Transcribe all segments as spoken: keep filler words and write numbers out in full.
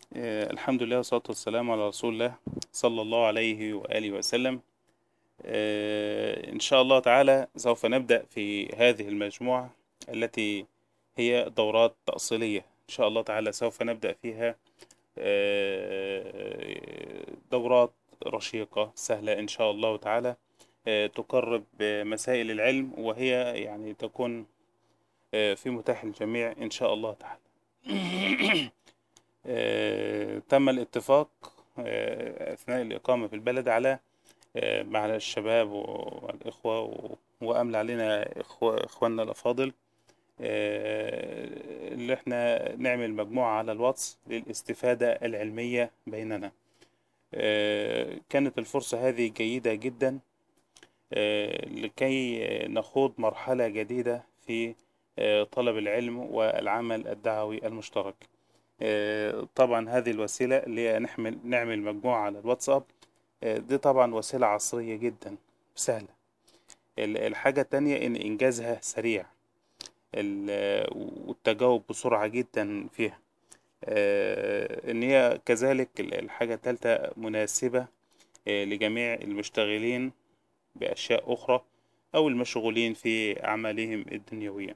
آه، الحمد لله والصلاة والسلام على رسول الله صلى الله عليه وآله وسلم. آه، إن شاء الله تعالى سوف نبدأ في هذه المجموعة التي هي دورات تأصيلية. إن شاء الله تعالى سوف نبدأ فيها آه، دورات رشيقة سهلة إن شاء الله تعالى، آه، تقرب مسائل العلم، وهي يعني تكون آه، في متاح الجميع إن شاء الله تعالى. آه، تم الاتفاق آه، أثناء الإقامة في البلد على آه، مع الشباب والإخوة و- وأمل علينا إخوة إخواننا الأفاضل، آه، اللي احنا نعمل مجموعة على الواتس للاستفادة العلمية بيننا. آه، كانت الفرصة هذه جيدة جدا آه، لكي نخوض مرحلة جديدة في آه، طلب العلم والعمل الدعوي المشترك. آه، طبعا هذه الوسيلة اللي هي نحمل نعمل مجموعة على الواتساب، آه، دي طبعا وسيلة عصرية جدا سهلة. ال- الحاجة التانية إن إنجازها سريع، ال- والتجاوب بسرعة جدا فيها. آه، إن هي كذلك ال- الحاجة التالتة مناسبة آه، لجميع المشتغلين بأشياء أخرى أو المشغولين في أعمالهم الدنيوية.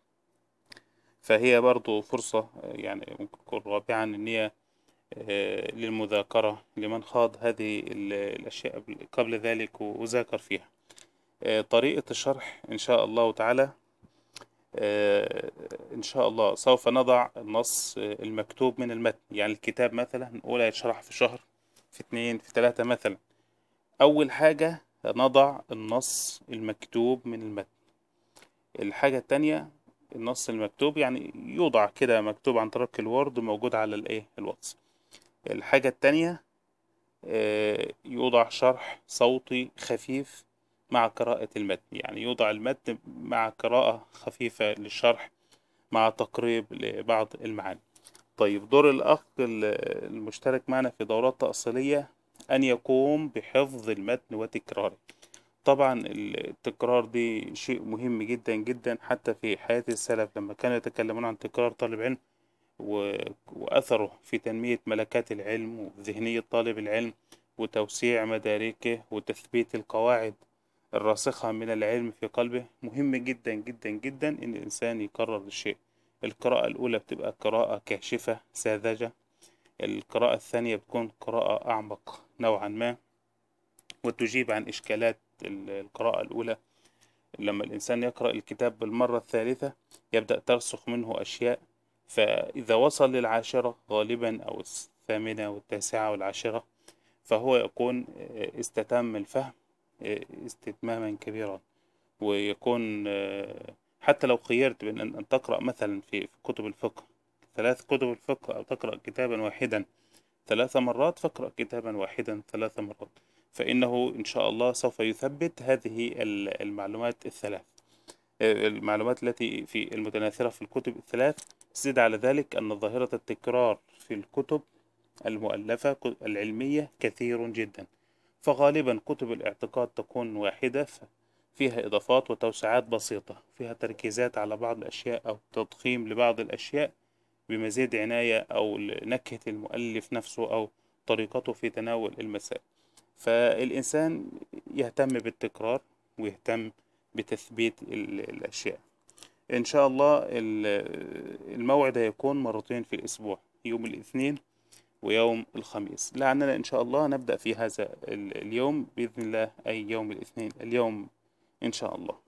فهي برضو فرصة آه، يعني ممكن تكون رابعا إن هي آه، للمذاكرة لمن خاض هذه ال- الأشياء قبل ذلك وذاكر فيها. آه، طريقة الشرح إن شاء الله تعالى، آه، إن شاء الله سوف نضع النص آه، المكتوب من المتن. يعني الكتاب مثلا نقول هيتشرح في شهر، في اتنين، في تلاتة مثلا. أول حاجة نضع النص المكتوب من المتن. الحاجة التانية النص المكتوب يعني يوضع كده مكتوب عن طريق الوورد موجود على الايه الواتس. الحاجة التانية آه، يوضع شرح صوتي خفيف مع قراءة المتن، يعني يوضع المتن مع قراءة خفيفة للشرح مع تقريب لبعض المعاني. طيب، دور الأخ ال- المشترك معنا في دورات تأصيلية أن يقوم بحفظ المتن وتكراره. طبعا التكرار دي شيء مهم جدا جدا، حتى في حياة السلف لما كانوا يتكلمون عن تكرار طالب علم و- وأثره في تنمية ملكات العلم وذهنية طالب العلم وتوسيع مداركه وتثبيت القواعد الراسخة من العلم في قلبه. مهم جدا جدا جدا إن الإنسان يكرر الشيء. القراءة الأولى بتبقى قراءة كاشفة ساذجة، القراءة الثانية بتكون قراءة أعمق نوعا ما وتجيب عن إشكالات ال- القراءة الأولى. لما الإنسان يقرأ الكتاب بالمرة الثالثة يبدأ ترسخ منه أشياء، فإذا وصل للعاشرة غالبا أو الثامنة والتاسعة والعاشرة فهو يكون استتم الفهم استتماما كبيرا. ويكون حتى لو خيرت بين أن أن تقرأ مثلا في في كتب الفقه، ثلاث كتب الفقه، أو تقرأ كتابا واحدا ثلاث مرات، فاقرأ كتابا واحدا ثلاث مرات، فإنه إن شاء الله سوف يثبت هذه ال- المعلومات الثلاث، المعلومات التي في المتناثرة في الكتب الثلاث. زد على ذلك أن ظاهرة التكرار في الكتب المؤلفة العلمية كثير جدا، فغالبا كتب الاعتقاد تكون واحدة، فيها إضافات وتوسعات بسيطة، فيها تركيزات على بعض الأشياء أو تضخيم لبعض الأشياء بمزيد عناية، أو نكهة المؤلف نفسه أو طريقته في تناول المسائل. فالإنسان يهتم بالتكرار ويهتم بتثبيت ال- الأشياء. إن شاء الله ال- الموعد هيكون مرتين في الأسبوع، يوم الاثنين ويوم الخميس. لعلنا إن شاء الله نبدأ في هذا ال- اليوم بإذن الله، أي يوم الاثنين اليوم إن شاء الله.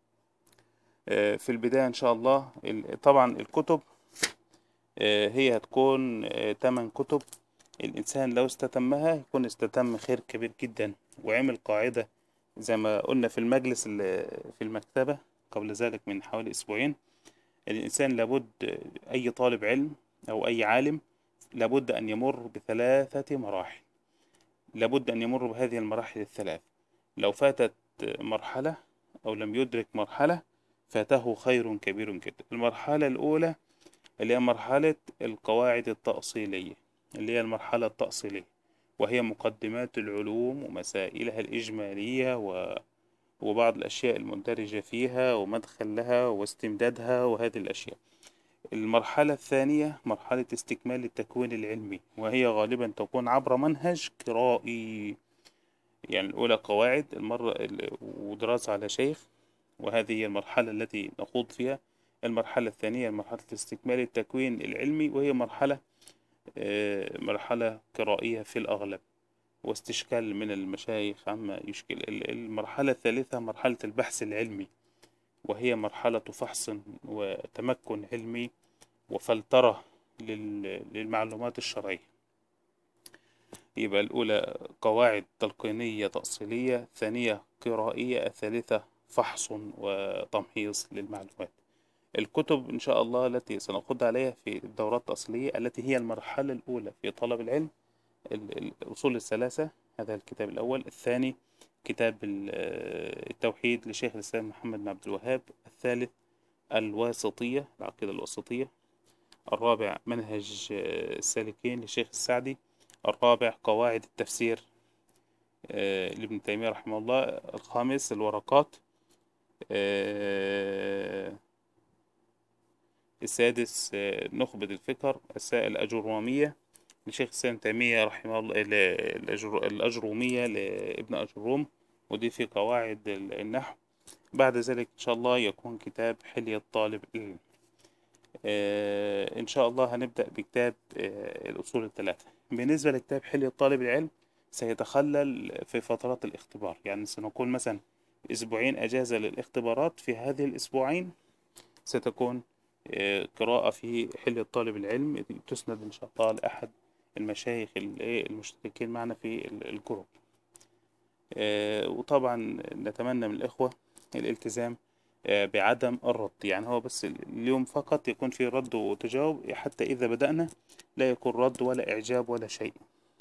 آه، في البداية إن شاء الله ال- طبعا الكتب آه، هي هتكون ثمان كتب. الإنسان لو استتمها يكون استتم خير كبير جدا، وعمل قاعدة زي ما قلنا في المجلس اللي في المكتبة قبل ذلك من حوالي أسبوعين. الإنسان لابد، أي طالب علم أو أي عالم لابد أن يمر بثلاثة مراحل، لابد أن يمر بهذه المراحل الثلاث. لو فاتت مرحلة أو لم يدرك مرحلة فاته خير كبير جدا. المرحلة الأولى اللي هي مرحلة القواعد التأصيلية، اللي هي المرحلة التأصيلية، وهي مقدمات العلوم ومسائلها الإجمالية و... وبعض الأشياء المندرجة فيها ومدخل لها واستمدادها وهذه الأشياء. المرحلة الثانية مرحلة استكمال التكوين العلمي، وهي غالبا تكون عبر منهج قرائي. يعني الأولى قواعد المرة ال- ودراسة على شيخ، وهذه هي المرحلة التي نخوض فيها. المرحلة الثانية مرحلة استكمال التكوين العلمي، وهي مرحلة آه، مرحلة قرائية في الأغلب، واستشكال من المشايخ عما يشكل. ال- المرحلة الثالثة مرحلة البحث العلمي، وهي مرحلة فحص وتمكن علمي وفلترة لل- للمعلومات الشرعية. يبقى الأولى قواعد تلقينية تأصيلية، الثانية قرائية، الثالثة فحص وتمحيص للمعلومات. الكتب إن شاء الله التي سنأخذ عليها في الدورات التأصيلية التي هي المرحلة الأولى في طلب العلم: ال- ال- الأصول الثلاثة، هذا الكتاب الأول. الثاني كتاب ال- التوحيد لشيخ الإسلام محمد بن عبد الوهاب. الثالث الواسطية، العقيدة الواسطية. الرابع منهج السالكين لشيخ السعدي. الرابع قواعد التفسير آه، لابن تيمية رحمه الله. الخامس الورقات. آه، السادس آه، نخبة الفكر السائل الأجرومية لشيخ الإسلام تيمية رحمه الله. ال- الأجر- الأجرومية لابن أجروم، ودي في قواعد ال- النحو. بعد ذلك إن شاء الله يكون كتاب حلية طالب العلم. آه، إن شاء الله هنبدأ بكتاب آه، الأصول الثلاثة. بالنسبة لكتاب حلية طالب العلم سيتخلل في فترات الاختبار، يعني سنقول مثلا أسبوعين أجازة للاختبارات، في هذه الأسبوعين ستكون آه، قراءة في حلية طالب العلم، تسند إن شاء الله لأحد المشايخ ال- إيه المشتركين معنا في ال- الجروب. آه، وطبعا نتمنى من الإخوة الالتزام آه، بعدم الرد، يعني هو بس اليوم فقط يكون في رد وتجاوب، حتى إذا بدأنا لا يكون رد ولا إعجاب ولا شيء،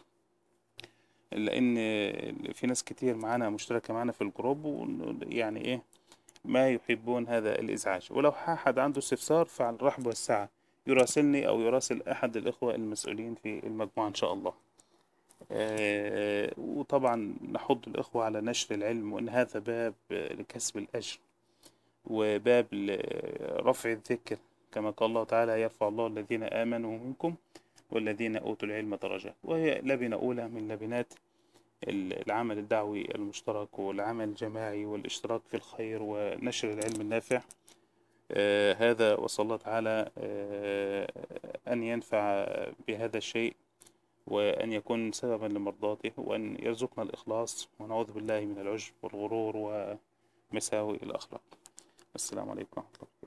لأن في ناس كتير معانا مشتركة معنا في الجروب، ويعني إيه ما يحبون هذا الإزعاج. ولو أحد عنده استفسار فعلى الرحب والسعة يراسلني أو يراسل أحد الإخوة المسؤولين في المجموعة إن شاء الله. آه، وطبعا نحض الإخوة على نشر العلم، وأن هذا باب لكسب الأجر وباب لرفع الذكر، كما قال الله تعالى: يرفع الله الذين آمنوا منكم والذين أوتوا العلم درجات. وهي لبنة أولى من لبنات العمل الدعوي المشترك والعمل الجماعي والاشتراك في الخير ونشر العلم النافع. آه، هذا وصلى الله تعالى آه، أن ينفع بهذا الشيء، وأن يكون سببا لمرضاته، وأن يرزقنا الإخلاص، ونعوذ بالله من العجب والغرور ومساوئ الأخلاق. السلام عليكم ورحمة الله.